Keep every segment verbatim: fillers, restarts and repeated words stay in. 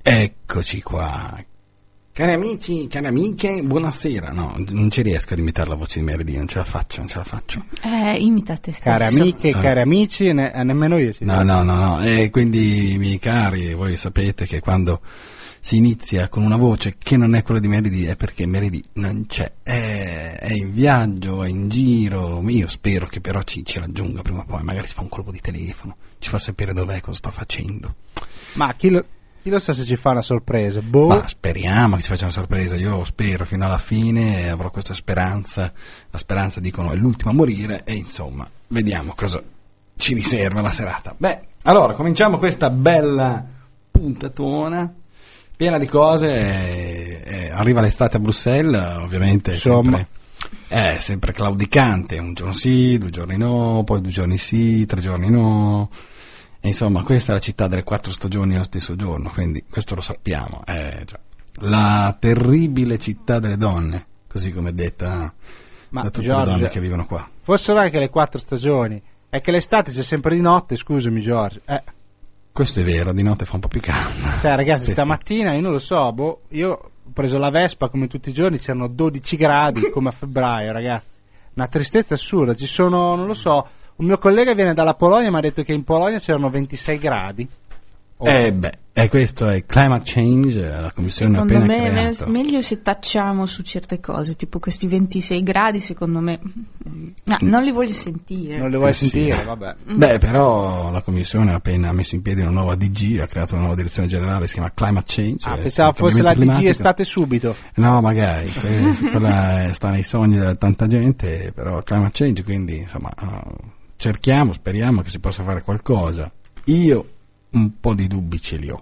Eccoci qua. Cari amici, cari amiche, buonasera. No, non ci riesco ad imitare la voce di Meredy, non ce la faccio, non ce la faccio. Eh, imita te stesso. Cari amiche, eh. cari amici, ne, nemmeno io ci No, no, no, no. E quindi, miei cari, voi sapete che quando si inizia con una voce che non è quella di Meredy è perché Meredy non c'è, è, è in viaggio, è in giro. Io spero che però ci, ci raggiunga prima o poi, magari si fa un colpo di telefono, ci fa sapere dov'è, cosa sta facendo. Ma chi lo... Chi lo sa se ci fa una sorpresa? Boh. Ma speriamo che ci faccia una sorpresa, io spero fino alla fine e avrò questa speranza, la speranza dicono è l'ultimo a morire e insomma, vediamo cosa ci riserva la serata. Beh, allora cominciamo questa bella puntatona piena di cose, e, e arriva l'estate a Bruxelles, ovviamente insomma. Sempre, è sempre claudicante, un giorno sì, due giorni no, poi due giorni sì, tre giorni no. Insomma, questa è la città delle quattro stagioni allo stesso giorno, quindi questo lo sappiamo. È cioè, la terribile città delle donne, così come è detta Ma da tutte George, le donne che vivono qua. Fossero anche le quattro stagioni, è che l'estate c'è sempre di notte, scusami George. Eh. Questo è vero, di notte fa un po' più caldo. Cioè ragazzi, Spesso. Stamattina io non lo so, boh, io ho preso la Vespa come tutti i giorni, c'erano dodici gradi come a febbraio, ragazzi. Una tristezza assurda, ci sono, non lo so... Un mio collega viene dalla Polonia e mi ha detto che in Polonia c'erano ventisei gradi. Oh. Eh beh, e questo è climate change, la commissione secondo appena me creato. me- meglio se tacciamo su certe cose, tipo questi ventisei gradi, secondo me no, non li voglio sentire. Non li vuoi Eh sì. sentire, vabbè. Beh, però la commissione ha appena messo in piedi una nuova D G, ha creato una nuova direzione generale, si chiama Climate Change. Ah, eh, pensavo fosse la D G climatico. estate subito. No, magari, que- quella sta nei sogni di tanta gente, però Climate Change, quindi insomma cerchiamo, speriamo che si possa fare qualcosa. Io un po' di dubbi ce li ho.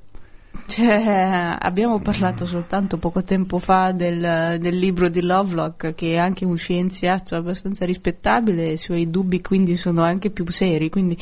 Cioè, abbiamo parlato soltanto poco tempo fa del, del libro di Lovelock, che è anche un scienziato abbastanza rispettabile, i suoi dubbi quindi sono anche più seri, quindi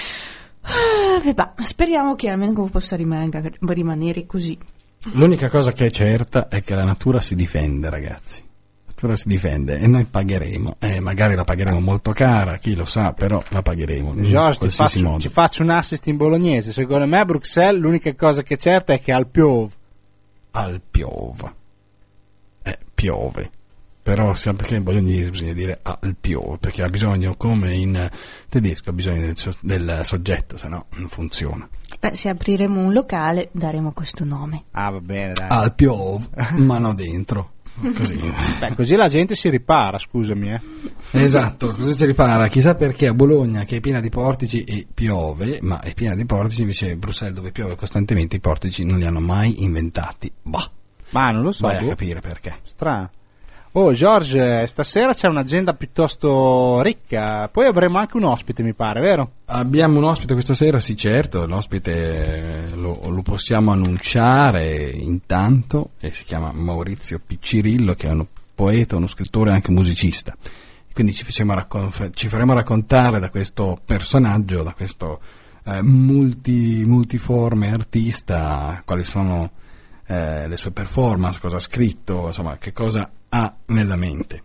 eh, bah, speriamo che almeno possa rimanere, rimanere così. L'unica cosa che è certa è che la natura si difende, ragazzi. La natura si difende e noi pagheremo, eh, magari la pagheremo molto cara, chi lo sa, però la pagheremo in George, ti qualsiasi faccio, modo. ci faccio un assist in bolognese. Secondo me a Bruxelles l'unica cosa che è certa è che al piove. Al piove. Eh, piove. Però sia perché in bolognese bisogna dire al piove, perché ha bisogno, come in tedesco, ha bisogno del, so- del soggetto, se no non funziona. Beh, se apriremo un locale daremo questo nome. Ah, va bene, dai. Al piove, ma no dentro. Così. Beh, così la gente si ripara, scusami, eh. Esatto, così ci ripara. Chissà perché a Bologna, che è piena di portici e piove, ma è piena di portici, invece Bruxelles, dove piove costantemente, i portici non li hanno mai inventati. Bah, Ma non lo so, vai a boh. capire perché. Strano. Oh George, stasera c'è un'agenda piuttosto ricca, poi avremo anche un ospite mi pare, vero? Abbiamo un ospite questa sera, sì certo, l'ospite lo, lo possiamo annunciare intanto, e si chiama Maurizio Piccirillo, che è un poeta, uno scrittore e anche musicista. Quindi ci, facciamo raccon- ci faremo raccontare da questo personaggio, da questo eh, multi, multiforme artista, quali sono eh, le sue performance, cosa ha scritto, insomma che cosa ha nella mente.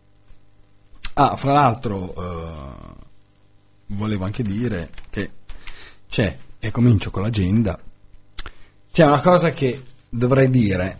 Ah, fra l'altro eh, volevo anche dire che c'è, e comincio con l'agenda, c'è una cosa che dovrei dire,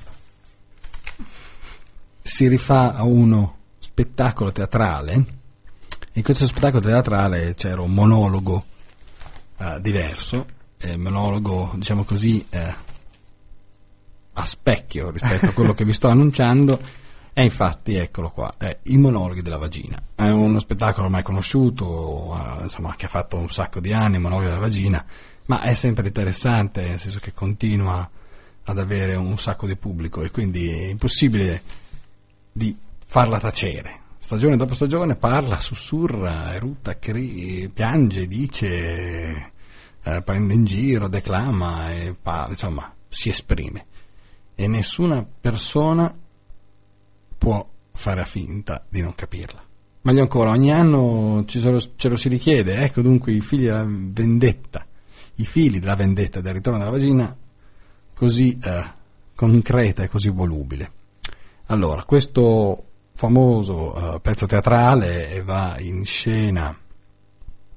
si rifà a uno spettacolo teatrale. In questo spettacolo teatrale c'era un monologo eh, diverso, eh, monologo diciamo così eh, a specchio rispetto a quello che vi sto annunciando. E infatti eccolo qua, è I monologhi della vagina. È uno spettacolo ormai conosciuto, eh, insomma, che ha fatto un sacco di anni, I monologhi della vagina, ma è sempre interessante, nel senso che continua ad avere un sacco di pubblico e quindi è impossibile di farla tacere. Stagione dopo stagione parla, sussurra, erutta, cri- piange, dice, eh, prende in giro, declama e parla, insomma, si esprime. E nessuna persona può fare finta di non capirla. Meglio ancora, ogni anno ci sono, ce lo si richiede. Ecco dunque i figli della vendetta, i fili della vendetta del ritorno della vagina, così eh, concreta e così volubile. Allora, questo famoso uh, pezzo teatrale va in scena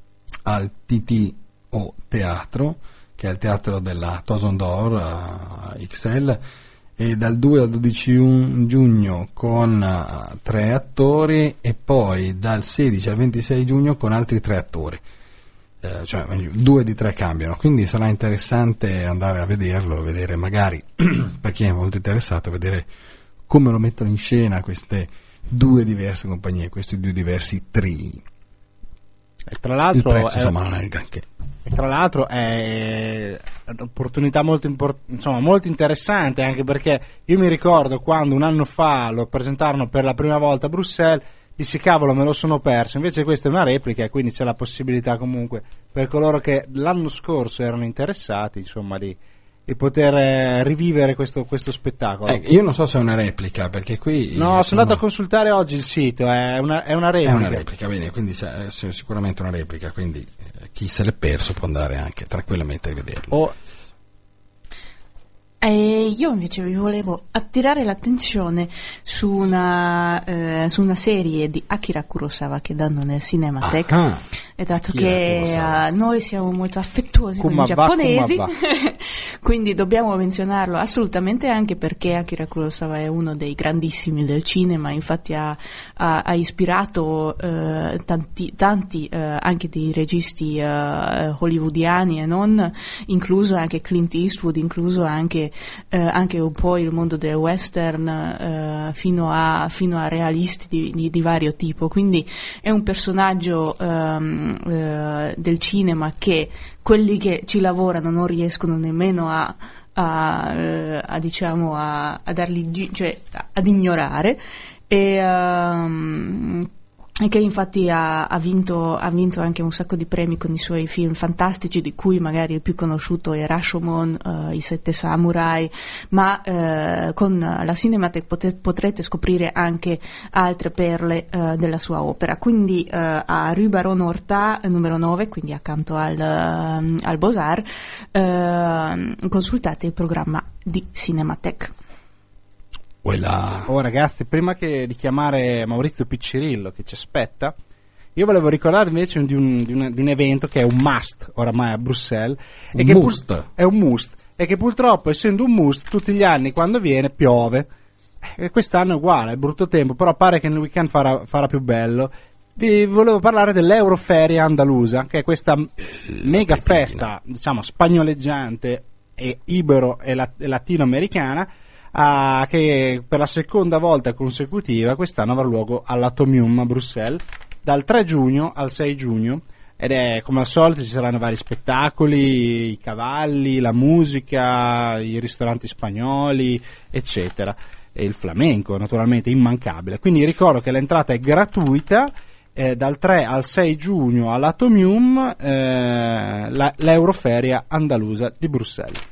al T T O Teatro, che è il teatro della Toison d'Or, uh, X L, e dal due al dodici giugno con uh, tre attori, e poi dal sedici al ventisei giugno con altri tre attori, uh, cioè meglio, due di tre cambiano, quindi sarà interessante andare a vederlo, vedere magari per chi è molto interessato, vedere come lo mettono in scena queste due diverse compagnie, questi due diversi trii. E tra l'altro il prezzo è, insomma non è il granché. E tra l'altro è un'opportunità molto, import- insomma, molto interessante, anche perché io mi ricordo quando un anno fa lo presentarono per la prima volta a Bruxelles, dissi cavolo me lo sono perso, invece questa è una replica e quindi c'è la possibilità comunque per coloro che l'anno scorso erano interessati, insomma, di, di poter eh, rivivere questo, questo spettacolo. Eh, io non so se è una replica, perché qui... No, sono andato a consultare oggi il sito, è una, è una replica. È una replica, bene, quindi è sicuramente una replica, quindi eh, chi se l'è perso può andare anche tranquillamente a rivederlo. Oh. E io invece vi volevo attirare l'attenzione su una, eh, su una serie di Akira Kurosawa che danno nel Cinematheque. Ah, e dato Akira che uh, noi siamo molto affettuosi Kumaba, con i giapponesi, Kumaba. quindi dobbiamo menzionarlo assolutamente, anche perché Akira Kurosawa è uno dei grandissimi del cinema, infatti ha, ha, ha ispirato uh, tanti, tanti uh, anche dei registi uh, hollywoodiani e non, incluso anche Clint Eastwood, incluso anche Eh, anche un po' il mondo del western, eh, fino a fino a realisti di, di, di vario tipo, quindi è un personaggio ehm, eh, del cinema che quelli che ci lavorano non riescono nemmeno a a, eh, a diciamo a, a dargli, cioè ad ignorare, e um, e che infatti ha, ha, vinto, ha vinto anche un sacco di premi con i suoi film fantastici, di cui magari il più conosciuto è Rashomon, uh, I Sette Samurai, ma uh, con la Cinematheque pote, potrete scoprire anche altre perle uh, della sua opera. Quindi uh, a Rue Baron Horta numero nove, quindi accanto al, uh, al Beaux-Arts, uh, consultate il programma di Cinematheque. Quella... Oh ragazzi, prima che di chiamare Maurizio Piccirillo che ci aspetta, io volevo ricordare invece di un, di un, di un evento che è un must oramai a Bruxelles, un e che must. Pur, è un must, e che purtroppo, essendo un must, tutti gli anni quando viene piove, e quest'anno è uguale, è brutto tempo, però pare che nel weekend farà, farà più bello. Vi volevo parlare dell'Euroferia Andalusa, che è questa mega festa, diciamo, spagnoleggiante e ibero e, lat- e latinoamericana, Ah, che per la seconda volta consecutiva quest'anno avrà luogo all'Atomium a Bruxelles dal tre giugno al sei giugno, ed è come al solito, ci saranno vari spettacoli, i cavalli, la musica, i ristoranti spagnoli eccetera, e il flamenco naturalmente immancabile. Quindi ricordo che l'entrata è gratuita, eh, dal tre al sei giugno all'Atomium, eh, la, l'Euroferia Andalusa di Bruxelles.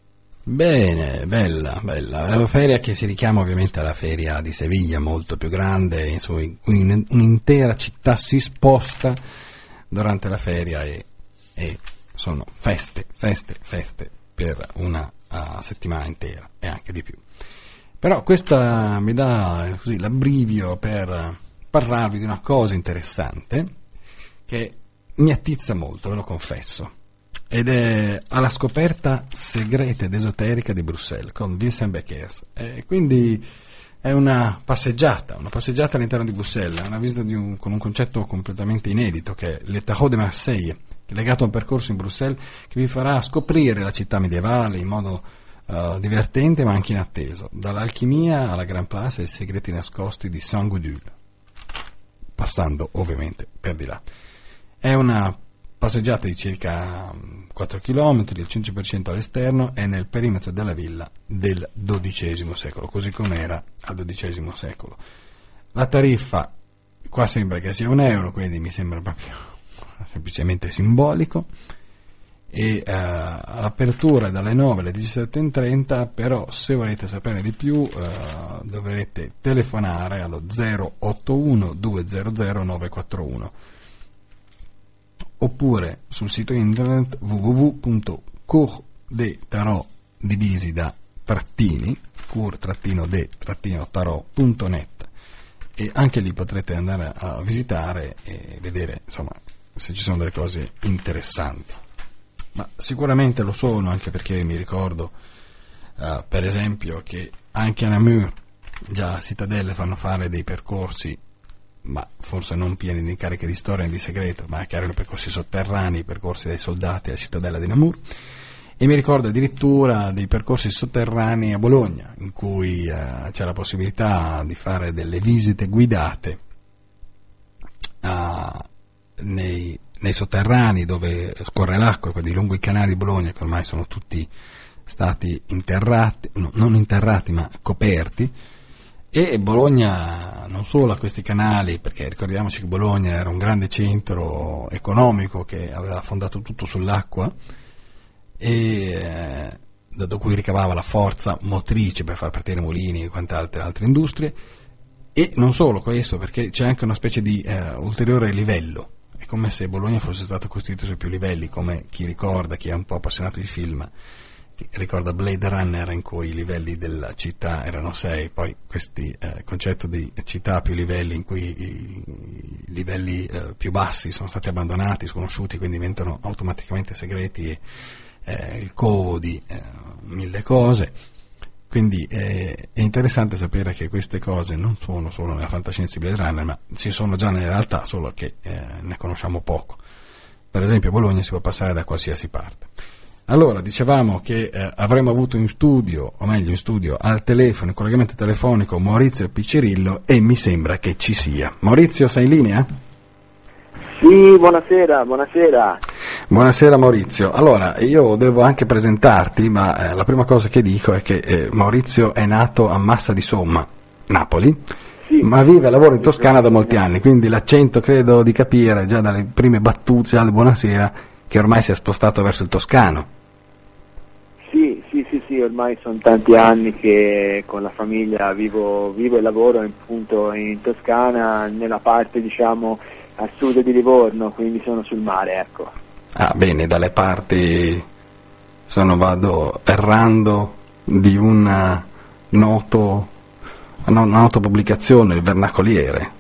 Bene, bella, bella. È una feria che si richiama ovviamente alla feria di Seviglia, molto più grande, insomma, un'intera città si sposta durante la feria, e, e sono feste, feste, feste per una uh, settimana intera e anche di più. Però questa mi dà così l'abbrivio per parlarvi di una cosa interessante che mi attizza molto, ve lo confesso. Ed è alla scoperta segreta ed esoterica di Bruxelles con Vincent Beckers, e quindi è una passeggiata, una passeggiata all'interno di Bruxelles, una visita di un, con un concetto completamente inedito che è Le Tahoe de Marseille, legato a un percorso in Bruxelles che vi farà scoprire la città medievale in modo uh, divertente ma anche inatteso, dall'alchimia alla Grand Place e ai segreti nascosti di Saint-Gudule, passando ovviamente per di là. È una passeggiata di circa quattro chilometri, il cento per cento all'esterno, e nel perimetro della villa del dodicesimo secolo, così com'era al dodicesimo secolo. La tariffa qua sembra che sia un euro, quindi mi sembra proprio semplicemente simbolico, e uh, all'apertura dalle nove alle diciassette e trenta, però se volete sapere di più uh, dovrete telefonare allo zero otto uno due zero zero nove quattro uno, oppure sul sito internet w w w punto cour de tarot divisi da trattini cour-de-tarot punto net, e anche lì potrete andare a visitare e vedere insomma se ci sono delle cose interessanti. Ma sicuramente lo sono, anche perché mi ricordo uh, per esempio che anche a Namur già a Cittadelle fanno fare dei percorsi, ma forse non pieni di incarichi di storia e di segreto, ma che erano percorsi sotterranei, percorsi dai soldati a Cittadella di Namur. E mi ricordo addirittura dei percorsi sotterranei a Bologna, in cui uh, c'è la possibilità di fare delle visite guidate uh, nei, nei sotterranei dove scorre l'acqua, quelli lungo i canali di Bologna, che ormai sono tutti stati interrati, no, non interrati ma coperti. E Bologna non solo ha questi canali, perché ricordiamoci che Bologna era un grande centro economico che aveva fondato tutto sull'acqua, e eh, da cui ricavava la forza motrice per far partire mulini e quante altre, altre industrie. E non solo questo, perché c'è anche una specie di eh, ulteriore livello. È come se Bologna fosse stato costruito su più livelli, come chi ricorda, chi è un po' appassionato di film, ricorda Blade Runner, in cui i livelli della città erano sei, poi questo eh, concetto di città a più livelli, in cui i, i livelli eh, più bassi sono stati abbandonati, sconosciuti, quindi diventano automaticamente segreti, e eh, il covo di eh, mille cose. Quindi eh, è interessante sapere che queste cose non sono solo nella fantascienza di Blade Runner, ma ci sono già nella realtà, solo che eh, ne conosciamo poco. Per esempio a Bologna si può passare da qualsiasi parte. Allora, dicevamo che eh, avremmo avuto in studio, o meglio in studio, al telefono, in collegamento telefonico, Maurizio Piccirillo, e mi sembra che ci sia. Maurizio, sei in linea? Sì, buonasera, buonasera. Buonasera Maurizio. Allora, io devo anche presentarti, ma eh, la prima cosa che dico è che eh, Maurizio è nato a Massa di Somma, Napoli, sì, ma vive e lavora in Toscana da molti anni, quindi l'accento credo di capire già dalle prime battute, già al buonasera, che ormai si è spostato verso il toscano. Sì, sì, sì, sì, ormai sono tanti anni che con la famiglia vivo, vivo e lavoro appunto in Toscana, nella parte diciamo a sud di Livorno, quindi sono sul mare, ecco. Ah, bene, dalle parti sono vado errando di un noto, una nota pubblicazione, il Vernacoliere.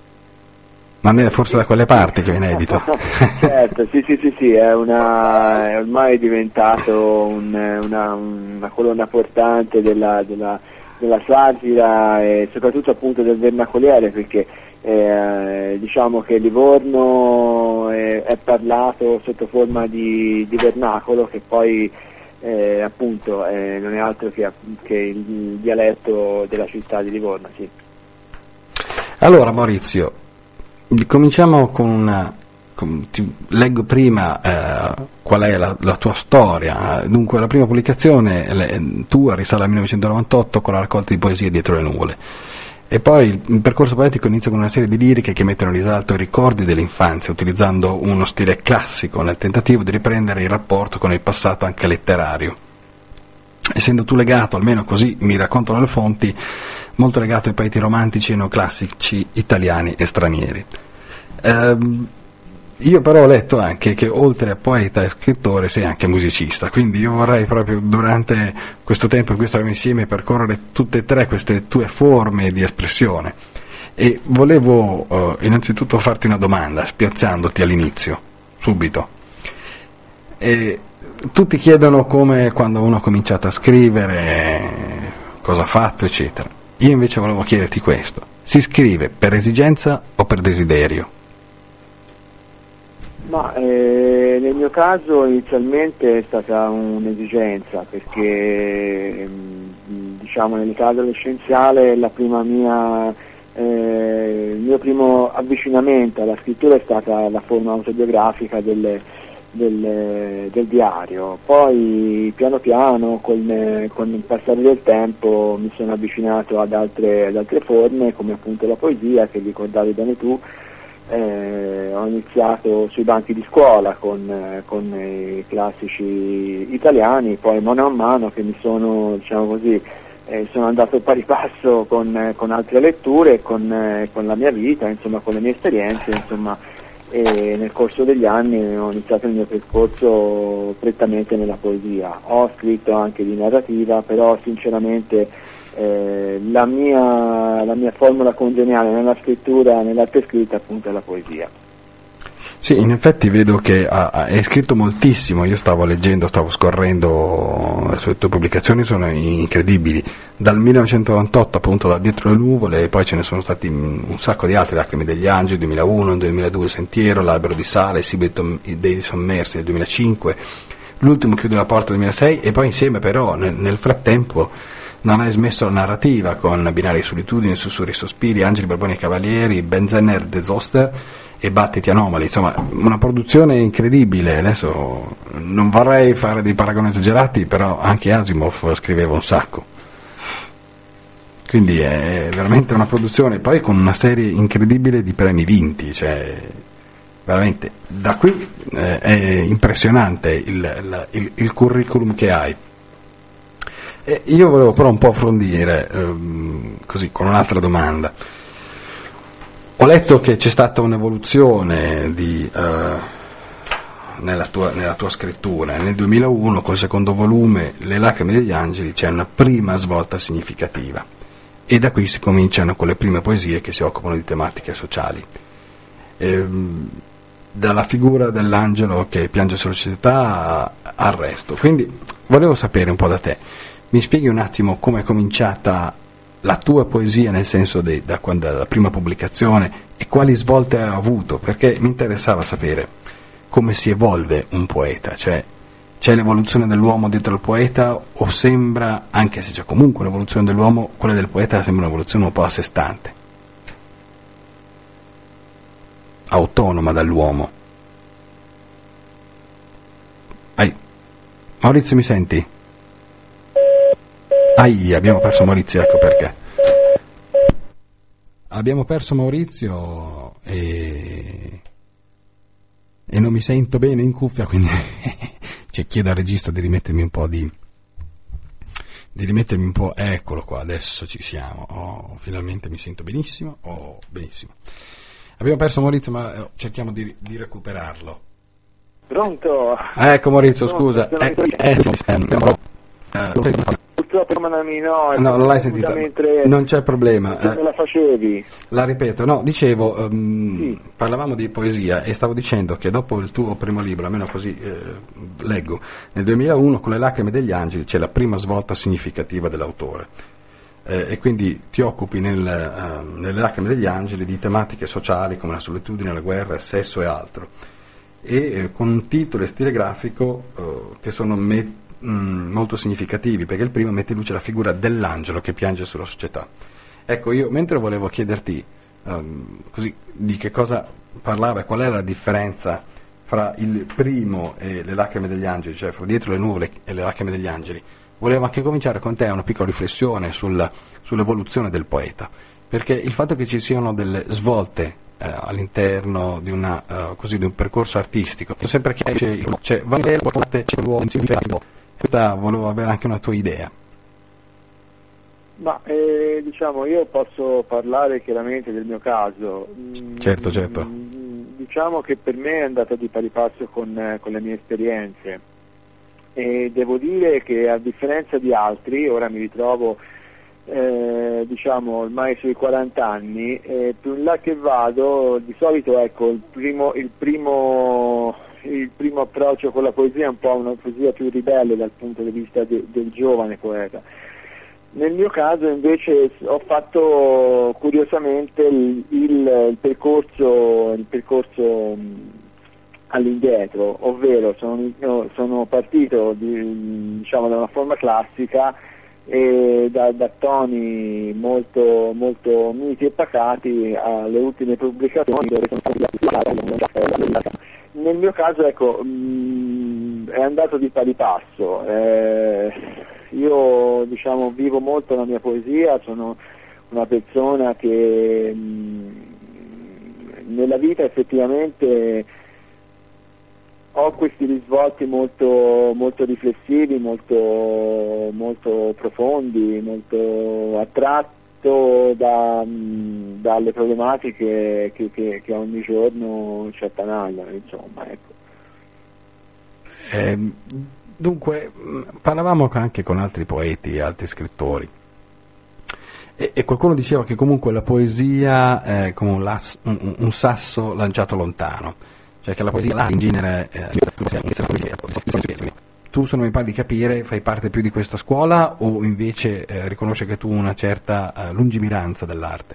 Ma è forse da quelle parti che viene edito. Certo, sì, sì, sì, sì, è, una, è ormai diventato un, una, una colonna portante della, della, della satira e soprattutto appunto del Vernacoliere, perché eh, diciamo che Livorno è, è parlato sotto forma di, di vernacolo, che poi eh, appunto eh, non è altro che, che il dialetto della città di Livorno, sì. Allora Maurizio, cominciamo con una, con, ti leggo prima eh, qual è la, la tua storia. Dunque la prima pubblicazione le, tua risale al millenovecentonovantotto con la raccolta di poesie Dietro le nuvole, e poi il, il percorso poetico inizia con una serie di liriche che mettono in risalto i ricordi dell'infanzia, utilizzando uno stile classico nel tentativo di riprendere il rapporto con il passato anche letterario. Essendo tu legato, almeno così mi raccontano le fonti, molto legato ai poeti romantici e neoclassici italiani e stranieri. Ehm, io però ho letto anche che oltre a poeta e scrittore sei anche musicista, quindi io vorrei proprio durante questo tempo in cui staremo insieme percorrere tutte e tre queste tue forme di espressione, e volevo eh, innanzitutto farti una domanda, spiazzandoti all'inizio, subito. E tutti chiedono come, quando uno ha cominciato a scrivere, cosa ha fatto, eccetera. Io invece volevo chiederti questo: si scrive per esigenza o per desiderio? Ma eh, nel mio caso inizialmente è stata un'esigenza, perché diciamo nell'età adolescenziale la prima mia eh, il mio primo avvicinamento alla scrittura è stata la forma autobiografica delle Del, del diario. Poi piano piano con, con il passare del tempo mi sono avvicinato ad altre, ad altre forme, come appunto la poesia che ricordavi bene tu. Eh, ho iniziato sui banchi di scuola con, con i classici italiani, poi mano a mano che mi sono, diciamo così, eh, sono andato pari passo con, con altre letture, con, eh, con la mia vita, insomma con le mie esperienze, insomma, e nel corso degli anni ho iniziato il mio percorso prettamente nella poesia. Ho scritto anche di narrativa, però sinceramente eh, la mia la mia formula congeniale nella scrittura, nell'arte scritta appunto è la poesia. Sì, in effetti vedo che ha, ha, è scritto moltissimo, io stavo leggendo, stavo scorrendo, le sue tue pubblicazioni sono incredibili, dal millenovecentonovantotto appunto da Dietro le nuvole, poi ce ne sono stati un sacco di altri, Lacrime degli angeli, duemilauno, duemiladue Sentiero, L'albero di sale, Sibito dei sommersi del duemilacinque, l'ultimo Chiude la porta del duemilasei, e poi insieme però nel, nel frattempo non hai smesso la narrativa con Binari di solitudine, Sussurri e sospiri, Angeli, Barboni e Cavalieri, Benzenner, The Zoster e Battiti anomali, insomma una produzione incredibile. Adesso non vorrei fare dei paragoni esagerati, però anche Asimov scriveva un sacco, quindi è veramente una produzione, poi con una serie incredibile di premi vinti, cioè veramente da qui eh, è impressionante il, il, il curriculum che hai. E io volevo però un po' approfondire ehm, così con un'altra domanda. Ho letto che c'è stata un'evoluzione di, eh, nella, tua, nella tua scrittura. Nel duemilauno, col secondo volume, Le lacrime degli angeli, c'è una prima svolta significativa. E da qui si cominciano con le prime poesie che si occupano di tematiche sociali. Ehm, dalla figura dell'angelo che piange sulla società al resto. Quindi volevo sapere un po' da te. Mi spieghi un attimo come è cominciata la tua poesia, nel senso de, da quando dalla prima pubblicazione, e quali svolte ha avuto, perché mi interessava sapere come si evolve un poeta, cioè c'è l'evoluzione dell'uomo dietro il poeta, o sembra, anche se c'è comunque l'evoluzione dell'uomo, quella del poeta sembra un'evoluzione un po' a sé stante, autonoma dall'uomo. Ai. Maurizio, mi senti? Ai, abbiamo perso Maurizio, ecco perché. Abbiamo perso Maurizio e, e non mi sento bene in cuffia, quindi cioè, chiedo al regista di rimettermi un po' di di rimettermi un po', eccolo qua, adesso ci siamo. Oh, finalmente mi sento benissimo. Oh, benissimo. Abbiamo perso Maurizio, ma eh, cerchiamo di, di recuperarlo. Pronto? Ah, ecco Maurizio, Pronto, scusa. Eh, eh, eh, Purtroppo Manami no, no, non l'hai sentita. Mentre, non c'è problema. Mentre me la facevi. La ripeto, no, dicevo, um, sì. Parlavamo di poesia e stavo dicendo che dopo il tuo primo libro, almeno così eh, leggo, nel duemilauno con Le lacrime degli angeli c'è la prima svolta significativa dell'autore. Eh, e quindi ti occupi nel, uh, nelle lacrime degli angeli di tematiche sociali come la solitudine, la guerra, il sesso e altro, e eh, con un titolo e stile grafico uh, che sono me- mh, molto significativi, perché il primo mette in luce la figura dell'angelo che piange sulla società. Ecco, io mentre volevo chiederti um, così di che cosa parlava e qual era la differenza fra il primo e Le lacrime degli angeli, cioè fra Dietro le nuvole e Le lacrime degli angeli, volevo anche cominciare con te una piccola riflessione sulla, sull'evoluzione del poeta, perché il fatto che ci siano delle svolte eh, all'interno di, una, uh, così, di un percorso artistico, sempre che c'è, c'è, c'è l'uomo, questa volevo avere anche una tua idea. Ma eh, diciamo, io posso parlare chiaramente del mio caso. Certo, certo. Mm, diciamo che per me è andata di pari passo con, eh, con le mie esperienze, e devo dire che a differenza di altri, ora mi ritrovo eh, diciamo ormai sui quaranta anni, e più in là che vado, di solito ecco il primo, il primo il primo approccio con la poesia è un po' una poesia più ribelle dal punto di vista de, del giovane poeta. Nel mio caso invece ho fatto curiosamente il, il, il percorso il percorso mh, all'indietro, ovvero sono, sono partito di, diciamo, da una forma classica e da, da toni molto, molto miti e pacati alle ultime pubblicazioni dove sono stati. Nel mio caso ecco mh, è andato di pari passo. Eh, io diciamo vivo molto la mia poesia, sono una persona che mh, nella vita effettivamente ho questi risvolti molto, molto riflessivi, molto, molto profondi, molto attratto da, mh, dalle problematiche che, che, che ogni giorno ci attanagliano, insomma, ecco. Eh, dunque, parlavamo anche con altri poeti, altri scrittori, e, e qualcuno diceva che comunque la poesia è come un, las, un, un sasso lanciato lontano. cioè che la poesia là in genere eh, tu, se non mi pare di capire, fai parte più di questa scuola o invece eh, riconosci che tu una certa eh, lungimiranza dell'arte?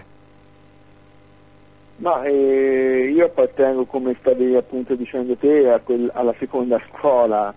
Ma eh, io appartengo, come stavi appunto dicendo te, a quel, alla seconda scuola.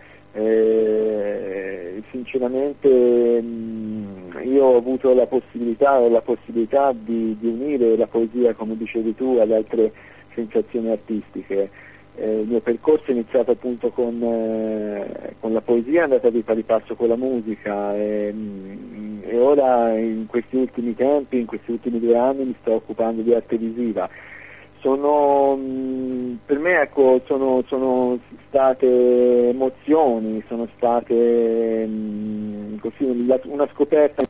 Eh, sinceramente mh, io ho avuto la possibilità e la possibilità di, di unire la poesia, come dicevi tu, ad altre sensazioni artistiche. Eh, il mio percorso è iniziato appunto con, eh, con la poesia, è andata di pari passo con la musica e, mh, e ora in questi ultimi tempi, in questi ultimi due anni mi sto occupando di arte visiva. Sono, mh, per me ecco, sono, sono state emozioni, sono state mh, così, la, una scoperta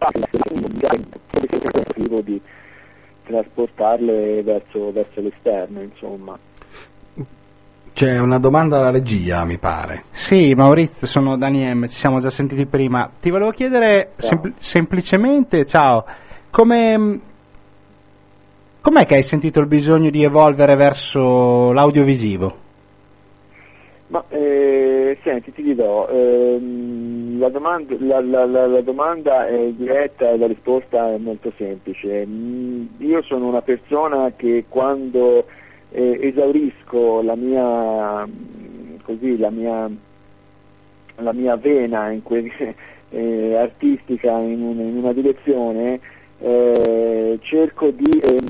di trasportarle verso, verso l'esterno, insomma. C'è una domanda alla regia, mi pare. Sì, Maurizio, sono Dani M, ci siamo già sentiti prima. Ti volevo chiedere sempl- semplicemente, ciao, come... com'è che hai sentito il bisogno di evolvere verso l'audiovisivo? Ma eh, senti, ti dirò, ehm, la, domanda, la, la, la, la domanda è diretta e la risposta è molto semplice. Mm, io sono una persona che quando eh, esaurisco la mia, così, la mia, la mia vena in que- eh, artistica in, un, in una direzione, Eh, cerco di eh,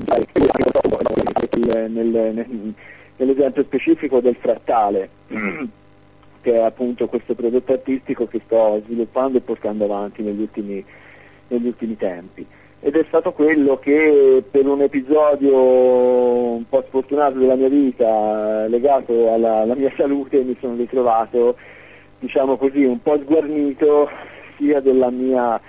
nel, nel, nell'esempio specifico del frattale, che è appunto questo prodotto artistico che sto sviluppando e portando avanti negli ultimi, negli ultimi tempi, ed è stato quello che per un episodio un po' sfortunato della mia vita legato alla, alla mia salute mi sono ritrovato, diciamo così, un po' sguarnito sia della mia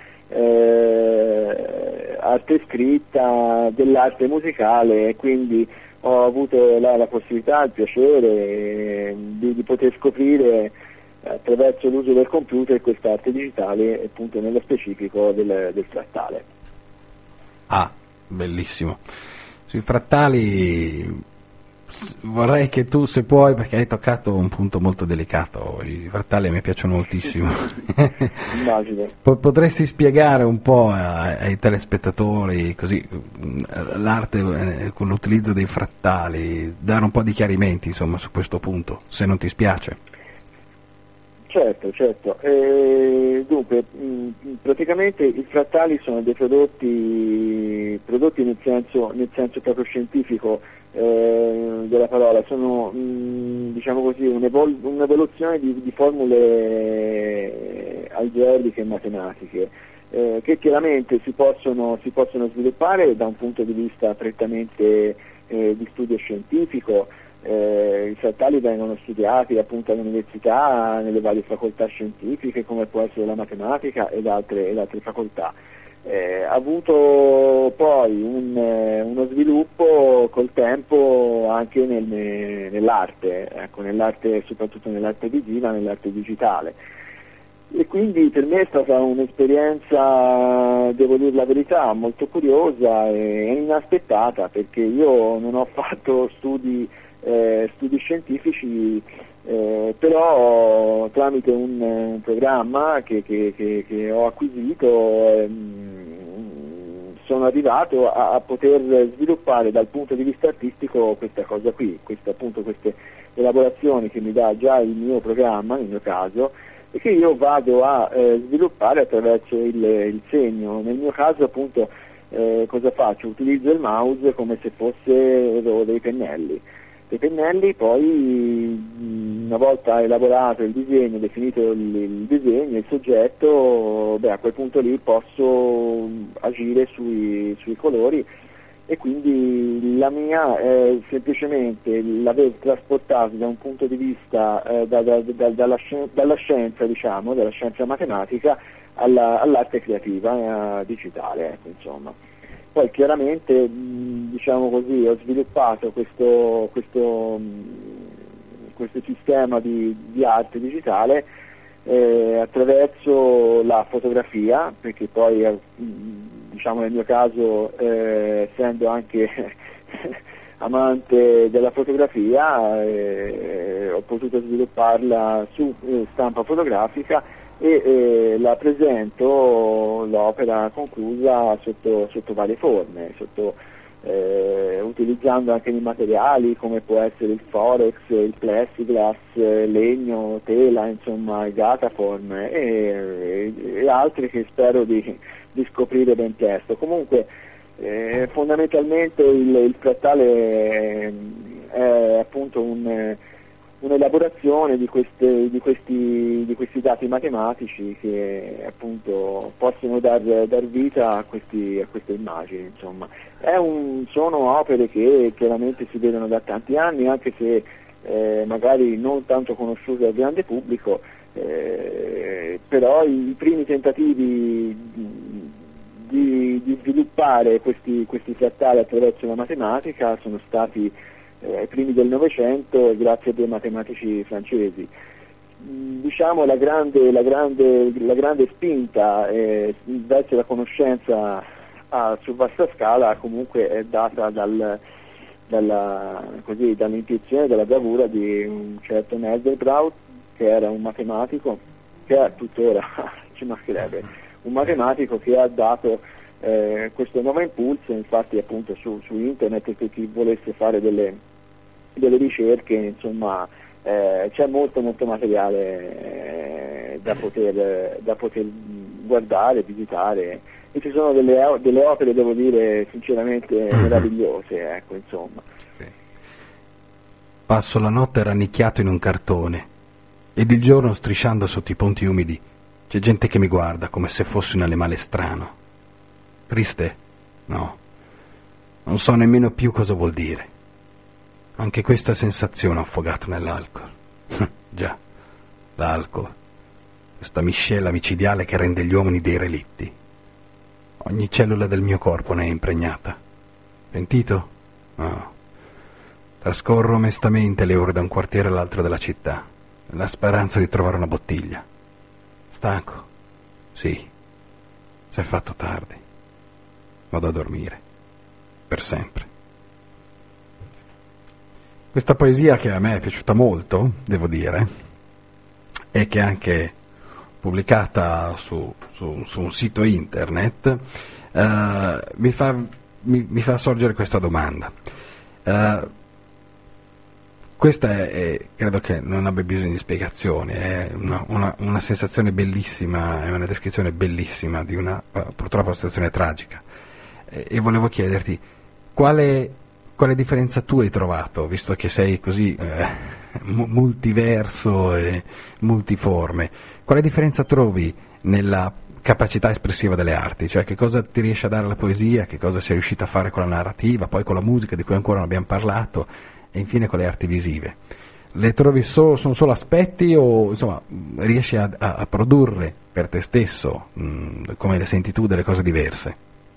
Eh, arte scritta, dell'arte musicale, e quindi ho avuto la, la possibilità, il piacere eh, di, di poter scoprire attraverso l'uso del computer questa arte digitale, appunto nello specifico del, del frattale. Ah, bellissimo. Sui frattali vorrei che tu, se puoi, perché hai toccato un punto molto delicato, i frattali mi piacciono moltissimo. Immagino. Potresti spiegare un po' ai, ai telespettatori così l'arte eh, con l'utilizzo dei frattali, dare un po' di chiarimenti insomma su questo punto, se non ti spiace? Certo, certo. Eh, dunque, mh, praticamente i frattali sono dei prodotti, prodotti nel senso, nel senso proprio scientifico eh, della parola, sono mh, diciamo così un'evol- un'evoluzione di, di formule algebriche e matematiche eh, che chiaramente si possono, si possono sviluppare da un punto di vista prettamente eh, di studio scientifico. Eh, I frattali vengono studiati appunto all'università, nelle varie facoltà scientifiche, come può essere la matematica ed altre, ed altre facoltà. Eh, ha avuto poi un, eh, uno sviluppo col tempo anche nel, nell'arte, ecco, nell'arte, soprattutto nell'arte visiva, nell'arte digitale. E quindi per me è stata un'esperienza, devo dire la verità, molto curiosa e inaspettata, perché io non ho fatto studi Eh, studi scientifici, eh, però tramite un, un programma che, che, che, che ho acquisito ehm, sono arrivato a, a poter sviluppare dal punto di vista artistico questa cosa qui, queste, appunto, queste elaborazioni che mi dà già il mio programma, nel mio caso, e che io vado a eh, sviluppare attraverso il, il segno. Nel mio caso appunto eh, cosa faccio? Utilizzo il mouse come se fossero dei pennelli. I pennelli, poi una volta elaborato il disegno, definito il, il disegno, il soggetto, beh, a quel punto lì posso agire sui, sui colori, e quindi la mia è semplicemente l'aver trasportato da un punto di vista eh, da, da, da, dalla, sci- dalla scienza, diciamo, dalla scienza matematica alla, all'arte creativa eh, digitale, ecco, insomma. Poi chiaramente, diciamo così, ho sviluppato questo, questo, questo sistema di, di arte digitale eh, attraverso la fotografia, perché poi, diciamo nel mio caso, eh, essendo anche amante della fotografia, eh, ho potuto svilupparla su eh, stampa fotografica e eh, la presento, l'opera conclusa, sotto, sotto varie forme, sotto, eh, utilizzando anche dei materiali come può essere il forex, il plexiglass, eh, legno, tela, insomma il dataform e, e, e altri che spero di, di scoprire ben presto. Comunque Eh, fondamentalmente il, il frattale è, è appunto un, un'elaborazione di, queste, di, questi, di questi dati matematici che appunto possono dar, dar vita a, questi, a queste immagini. Insomma. È un, sono opere che chiaramente si vedono da tanti anni, anche se eh, magari non tanto conosciute dal grande pubblico, eh, però i primi tentativi Di, di sviluppare questi, questi frattali attraverso la matematica sono stati eh, ai primi del Novecento grazie a dei matematici francesi. Mm, diciamo la grande, la grande, la grande spinta eh, verso la conoscenza a, su vasta scala comunque è data dal, dalla, così, dall'intuizione, dalla bravura di un certo Mandelbrot, che era un matematico, che è tuttora, ci mancherebbe, un matematico che ha dato eh, questo nuovo impulso. Infatti appunto su, su internet, che chi volesse fare delle, delle ricerche, insomma eh, c'è molto molto materiale eh, da, poter, da poter guardare, visitare, e ci sono delle, delle opere, devo dire sinceramente, meravigliose, ecco, insomma. Passo la notte rannicchiato in un cartone ed il giorno strisciando sotto i ponti umidi. C'è gente che mi guarda come se fossi un animale strano. Triste? No. Non so nemmeno più cosa vuol dire. Anche questa sensazione ho affogato nell'alcol. Già, l'alcol. Questa miscela micidiale che rende gli uomini dei relitti. Ogni cellula del mio corpo ne è impregnata. Pentito? No. Trascorro mestamente le ore da un quartiere all'altro della città, nella speranza di trovare una bottiglia. Stanco? Sì. Si è fatto tardi. Vado a dormire. Per sempre. Questa poesia, che a me è piaciuta molto, devo dire, e che è anche pubblicata su, su, su un sito internet, uh, mi, fa, mi, mi fa sorgere questa domanda. Uh, Questa è, è, credo che non abbia bisogno di spiegazioni, è una, una, una sensazione bellissima, è una descrizione bellissima di una uh, purtroppo situazione tragica. E, e volevo chiederti quale, quale differenza tu hai trovato, visto che sei così eh, multiverso e multiforme, quale differenza trovi nella capacità espressiva delle arti? Cioè che cosa ti riesce a dare la poesia, che cosa sei riuscita a fare con la narrativa, poi con la musica di cui ancora non abbiamo parlato, e infine con le arti visive. Le trovi so, sono solo aspetti o insomma riesci a, a, a produrre per te stesso, mh, come le senti tu, delle cose diverse?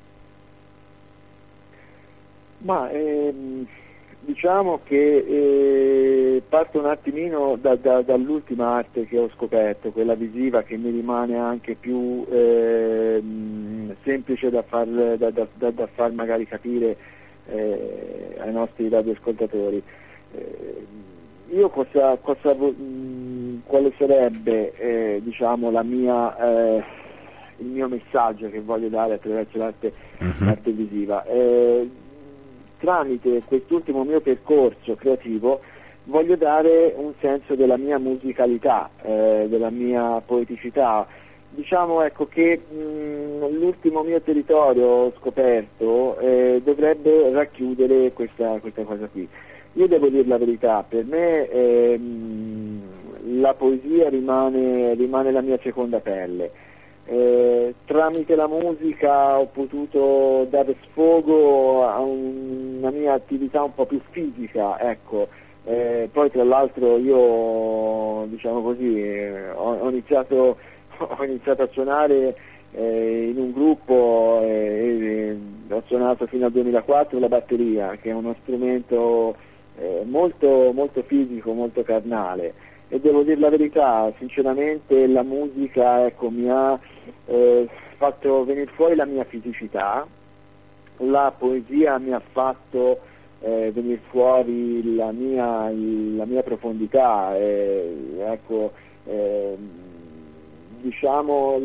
Ma ehm, diciamo che eh, parto un attimino da, da, dall'ultima arte che ho scoperto, quella visiva, che mi rimane anche più eh, semplice da far, da, da, da, da far magari capire Eh, ai nostri radioascoltatori. Eh, io cosa, cosa mh, quale sarebbe eh, diciamo la mia eh, il mio messaggio che voglio dare attraverso l'arte, uh-huh. l'arte visiva? Eh, tramite quest'ultimo mio percorso creativo voglio dare un senso della mia musicalità, eh, della mia poeticità. Diciamo ecco che mh, l'ultimo mio territorio scoperto eh, dovrebbe racchiudere questa, questa cosa qui. Io devo dire la verità, per me ehm, la poesia rimane, rimane la mia seconda pelle. Eh, tramite la musica ho potuto dare sfogo a una mia attività un po' più fisica, ecco. Eh, poi tra l'altro io, diciamo così, eh, ho, ho iniziato ho iniziato a suonare eh, in un gruppo e eh, ho suonato fino al duemilaquattro la batteria, che è uno strumento eh, molto, molto fisico, molto carnale, e devo dire la verità, sinceramente la musica ecco, mi ha eh, fatto venire fuori la mia fisicità, la poesia mi ha fatto eh, venire fuori la mia, la mia profondità, eh, ecco, eh, diciamo